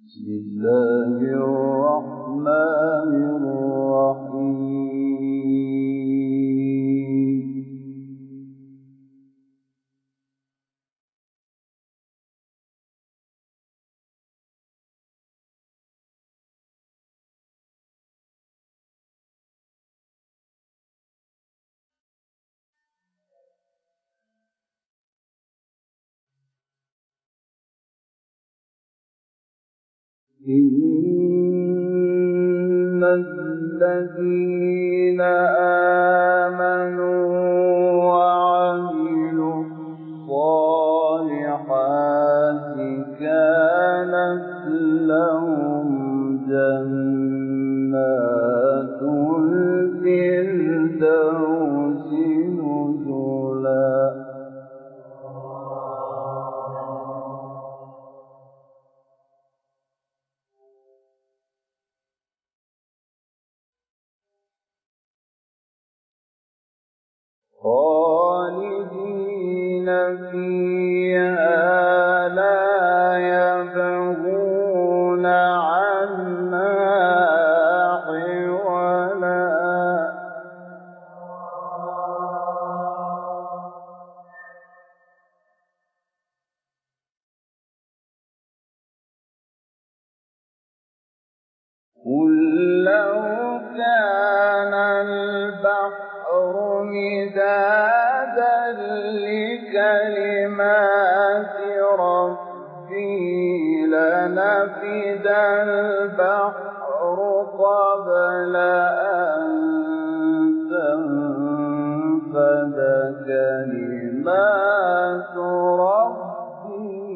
بسم الله الرحمن الرحيم. إن الذين آمنوا وعملوا الصالحات كانت لهم جنات الفردوس نزلا. خالدين فيها لا يبغون عنها حولا. قل لو كان البحر مدادا لكلمات ربي لنفد البحر قبل أن تنفد كلمات ربي.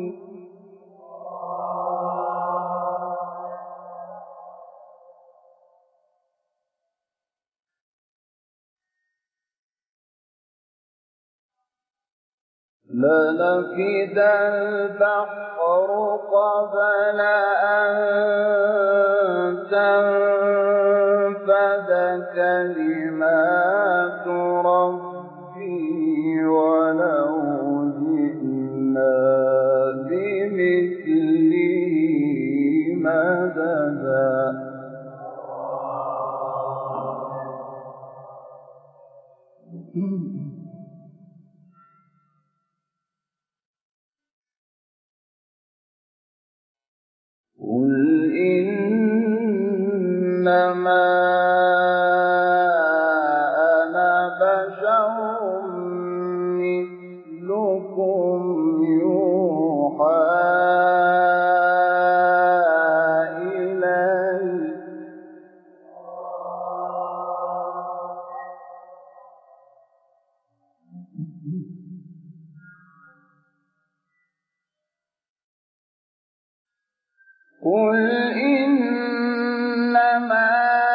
لنفد البحر قبل أن تنفد كلمات ربي ولو جئنا بمثله مددا. قل إنما أنا بشر مثلكم يوحى إلي. قل إنما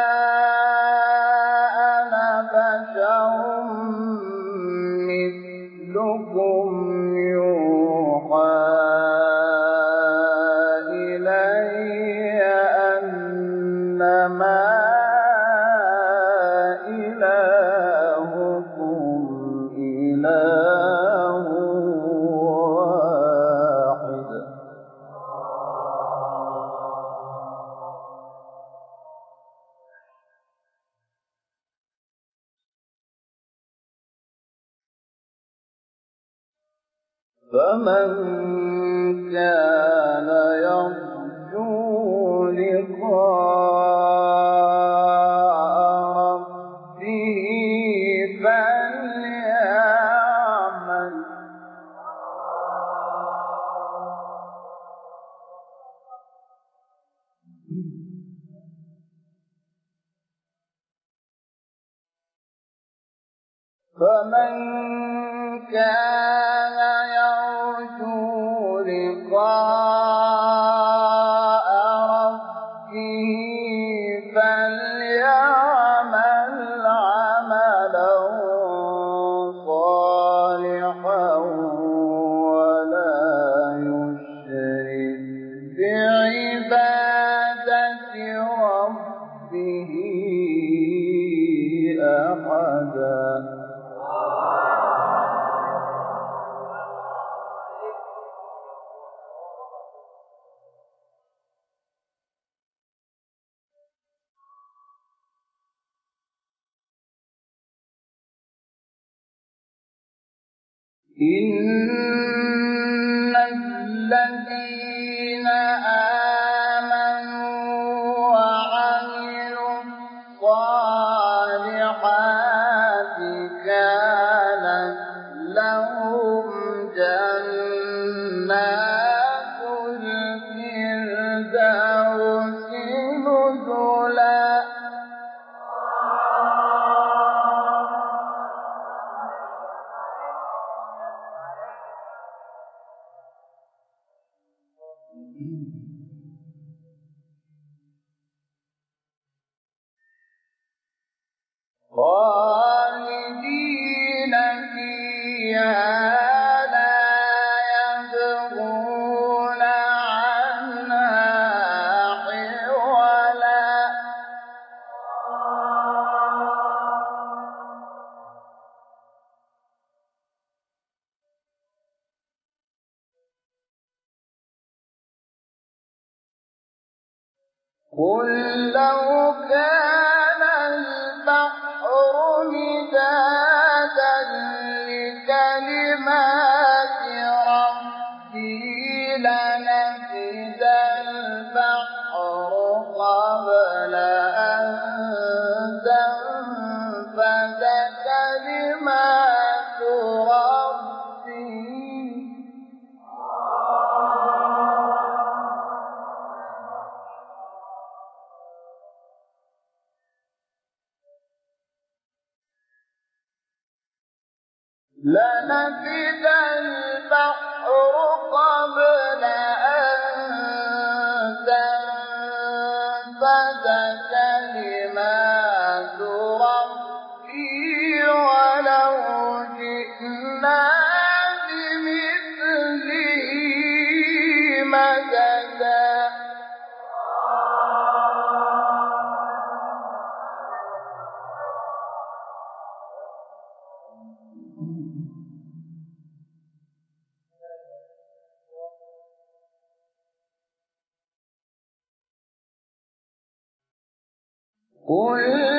أنا بشر مثلكم يوحى إلي أنما إلهكم إله واحد. فمن كان يرجو لقاء ربه فليعمل عملا صالحا ولا يشرك بعبادة ربه أحدا. إن الذين آمنوا وعملوا الصالحات كانت لهم جنات الفردوس نزلا. خالدين فيها لا يبغون عنها حولا. قل لو كان البحر مدادا لكلمات ربي لنفد البحر قبل أن تنفد كلمات ربي. لنفد البحر قبل أن تنفد كلمات ربي ولو جئنا بمثله مددا. قل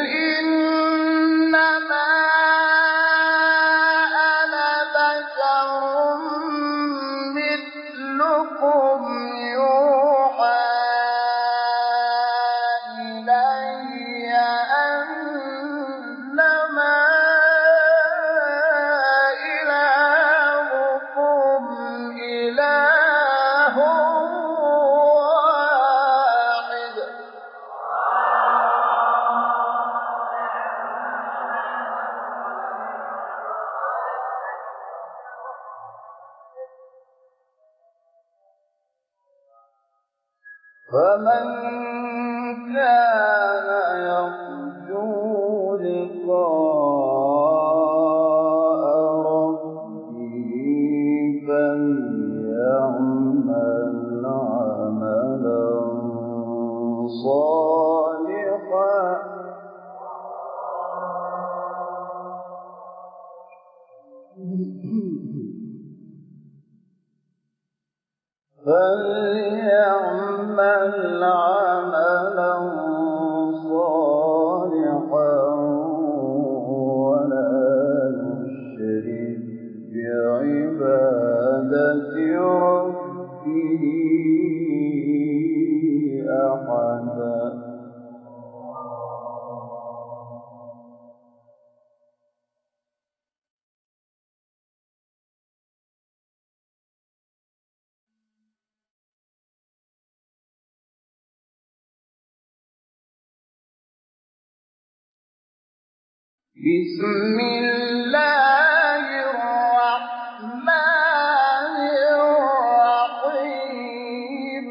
إنما أنا بشر مثلكم يوحى إلي أنما إلهكم إله واحد. فمن كان يرجو لقاء ربه فليعمل عملا صالحا فليعمل عملا صالحا ولا يشرك بعبادة ربه أحدا. بسم الله الرحمن الرحيم.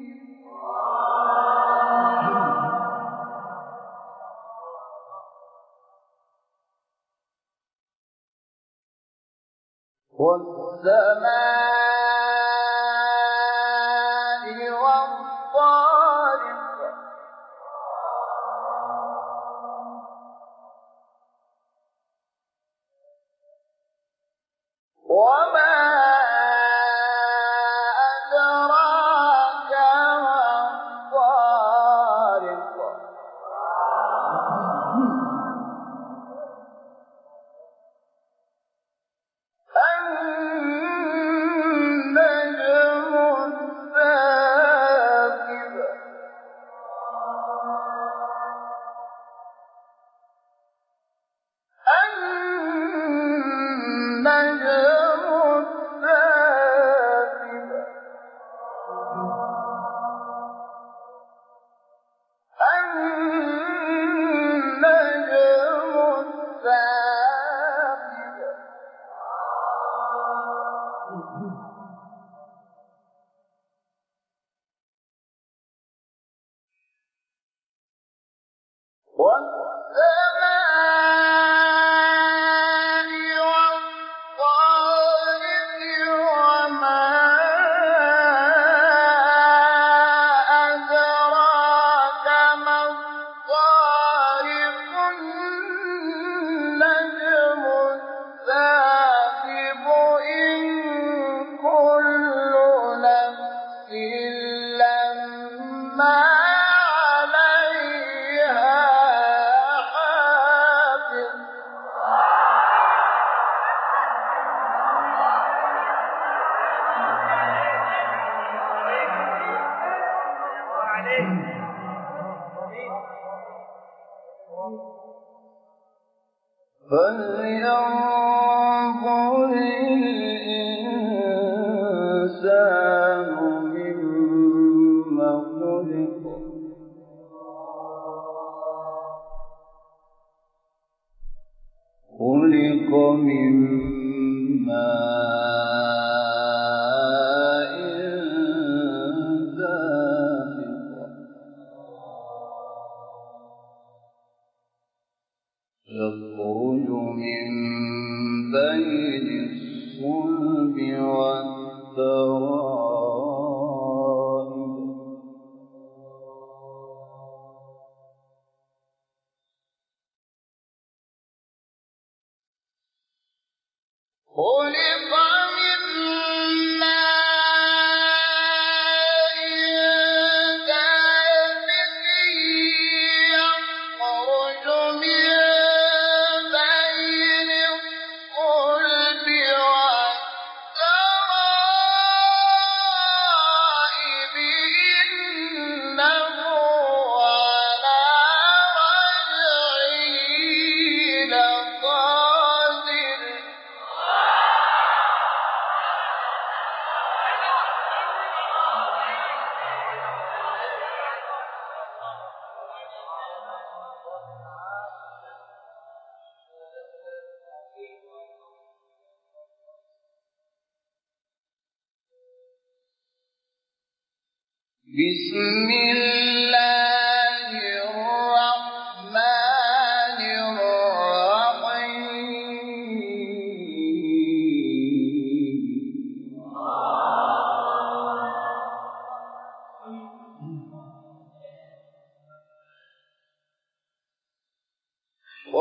والسماء والطارق وما أدراك ما الطارق. النجم فلينظر الإنسان مما خلق خلق من ماء دافق يخرج من بين الصلب والترائب خلق من ماء دافق يخرج من بين الصلب والترائب إنه على رجعه لقادر بسم الله الرحمن الرحيم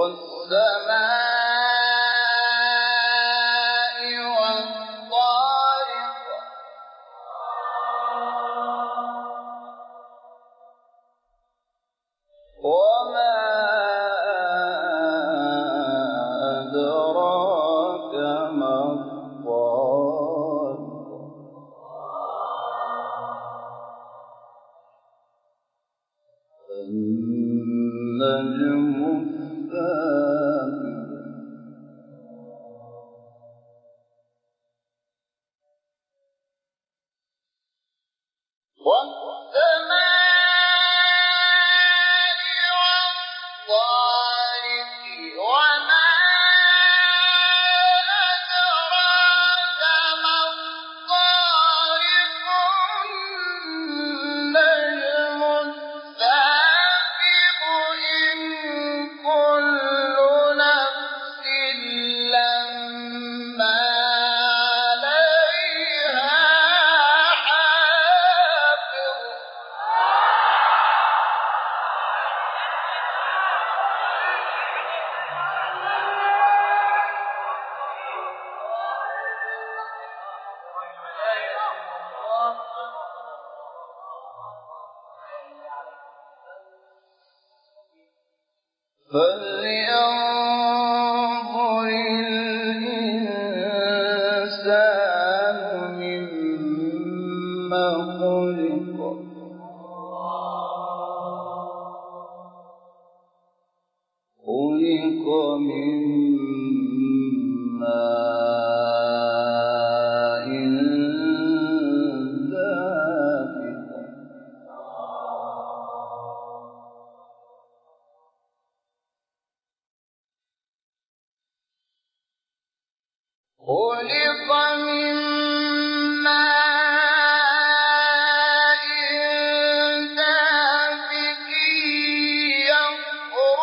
والسماء والطارق وما أدراك ما الطارق النجم الثاقب والطارق وما أدراك ما الطارق النجم الثاقب إن كل نفس لما عليها حافظ فلينظر الإنسان مما خلق خلق من ماء دافق خلق من ماء دافق يخرج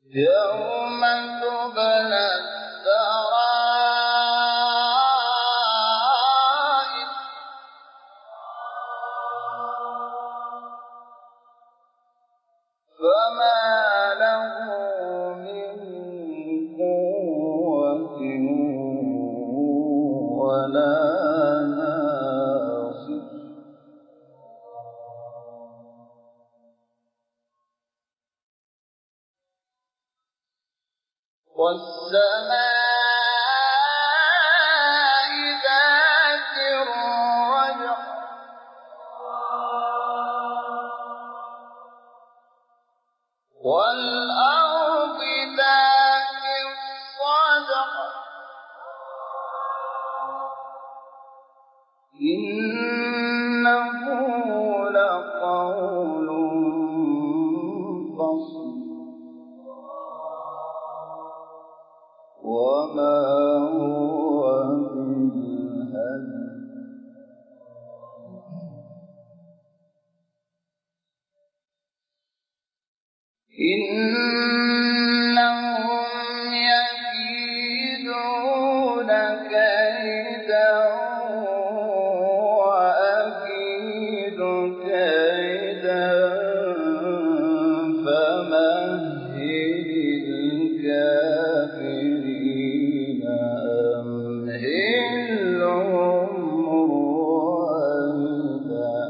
يوم تبلى السرائر فما له من قوة ولا ناصر والسماء ذات الرجع والأرض ذات الصدع إنه لقول فصل وما هو بالهزل إنهم يكيدون كيدا وأكيد كيدا فمهل الكافرين أمهلهم رويدا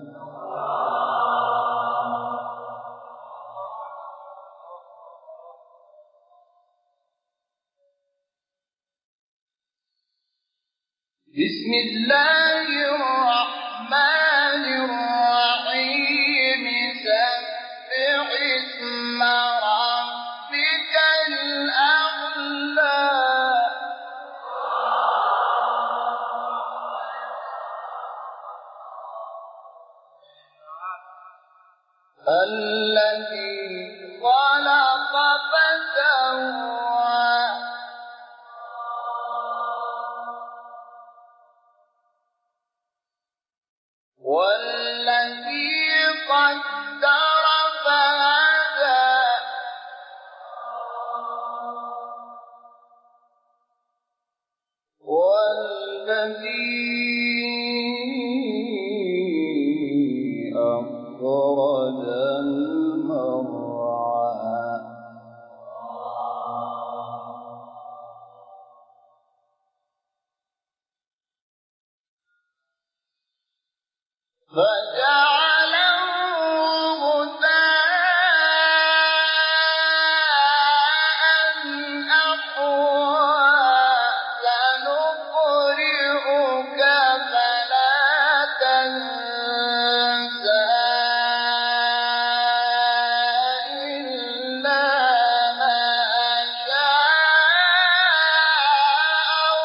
بسم الله الرحمن الرحيم سبح اسم ربك الأعلى الذي خلق فسوى والذي قدر فهدى والذي أخرج المرعى فجعله غثاء أحوى سنقرئك فلا تنسى إلا ما شاء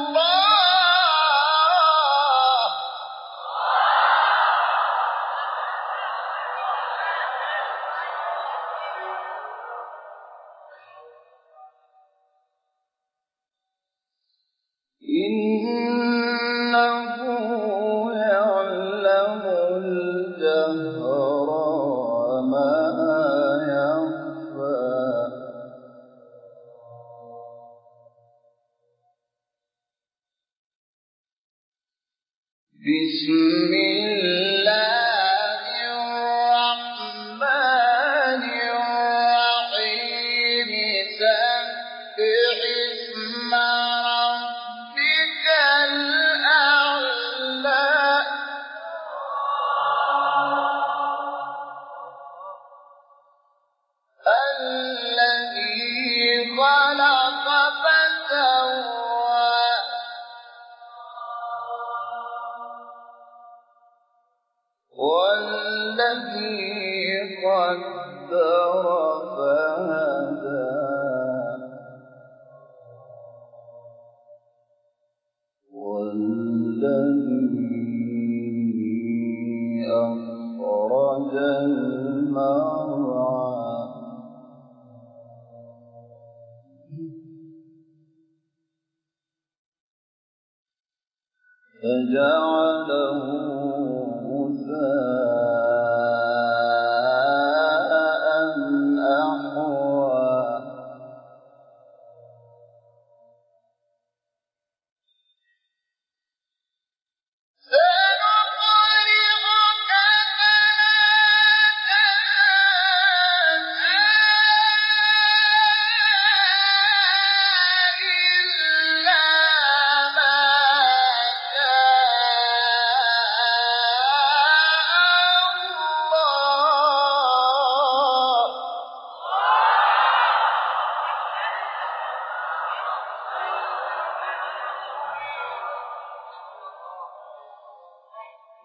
الله إنه يعلم الجهر وما يخفى بسم الله الرحمن الرحيم سبح اسم ربك الأعلى الذي خلق فسوى والذي قدر فهدى والذي أخرج المرعى فجعله غثاء أحوى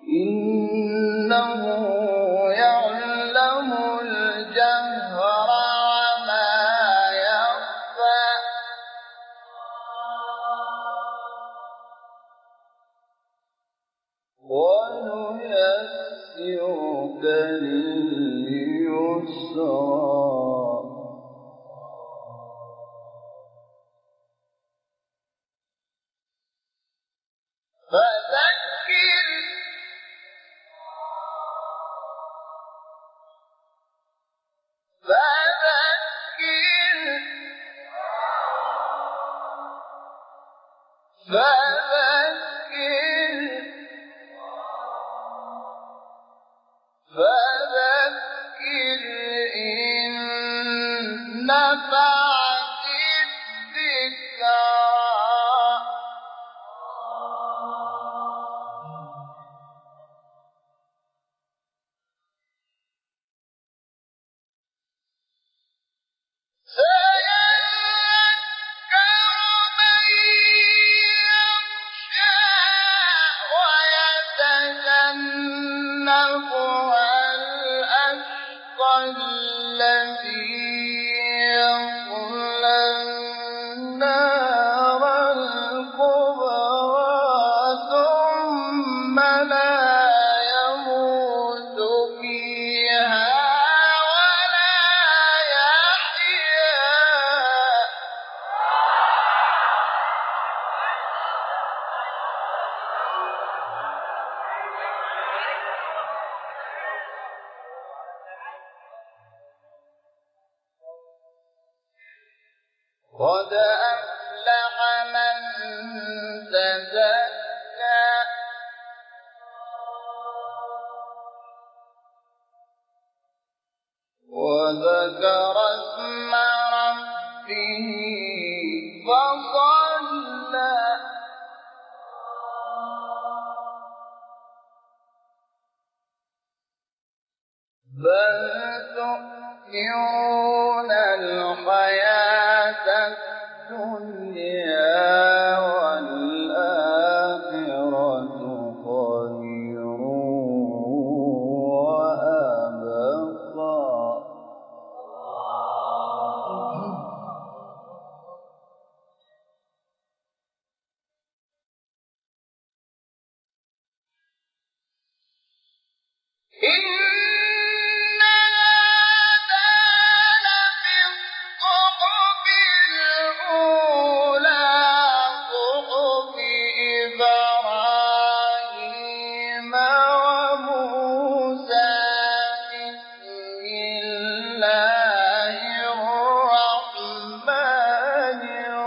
إنه يعلم الجهر وما يخفى ونيسرك لليسرى فذكر إن نفعت الذكرى سيذكر من يخشى ويتجنبها الأشقى الذي يصلى النار الكبرى ثم لا يموت فيها ولا يحيا قد أفلح من تزكى وذكر اسم ربه فصلى بل تؤثرون الحياة الدنيا والآخرة خير وأبقى إن هذا لفي الصحف الأولى صحف إبراهيم وموسى بسم الله الرحمن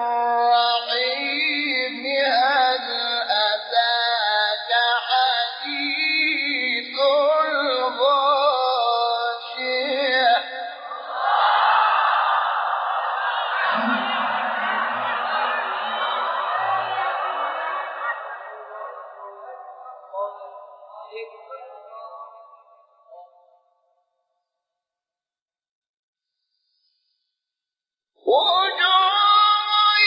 الرحيم هل أتاك حديث الغاشية وجوه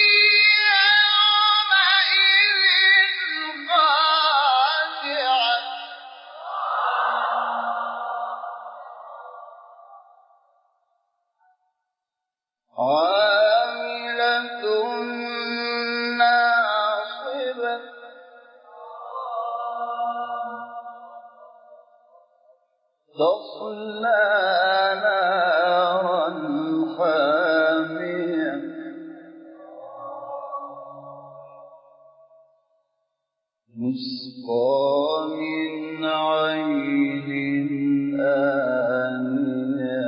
يومئذ خاشعة عاملة ناصبة تصلى نارا حامية تسقى من عين آنية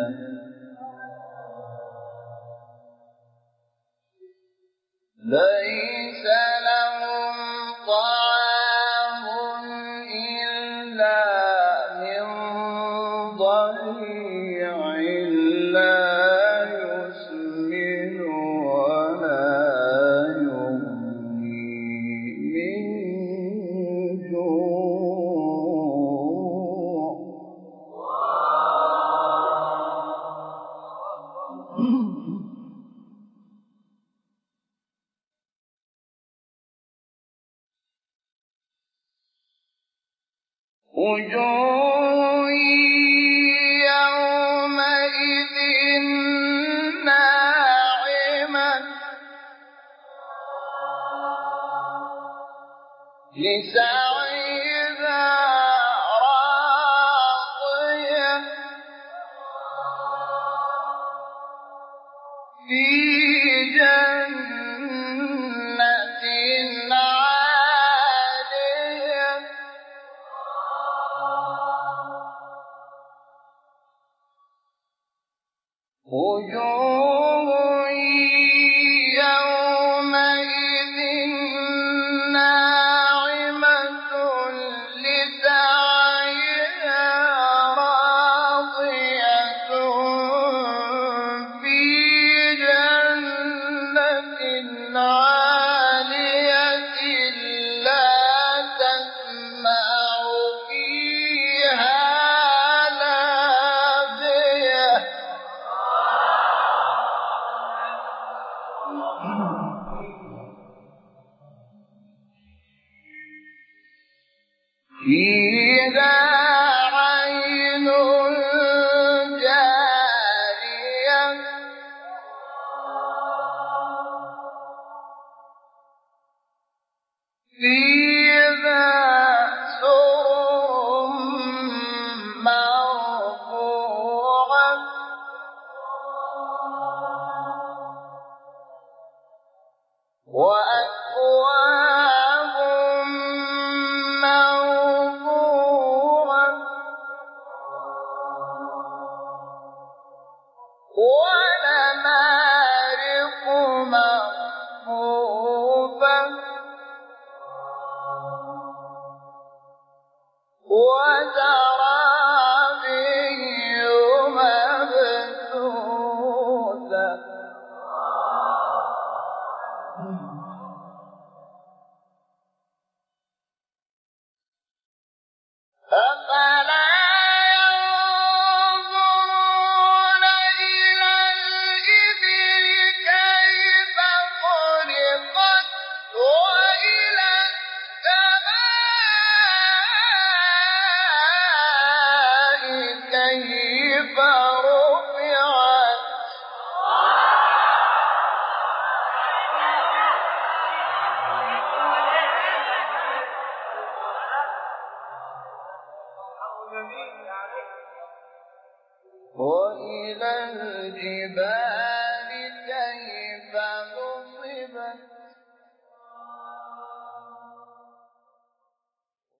ليس لهم طعام إلا من ضريع لا يسمن ولا يغني من جوع وجوه يومئذ ناعمة لسعيها راضية في جنة عالية وجوه يومئذ ناعمة لسعيها راضية في جنة عالية لا تسمع فيها لاغية فيها عين جارية فيها سرر مرفوعة وأكواب موضوعة ونمارق مصفوفة وزرابي مبثوثة أفلا ينظرون إلى الإبل كيف خلقت وإلى السماء كيف رفعت وإلى الجبال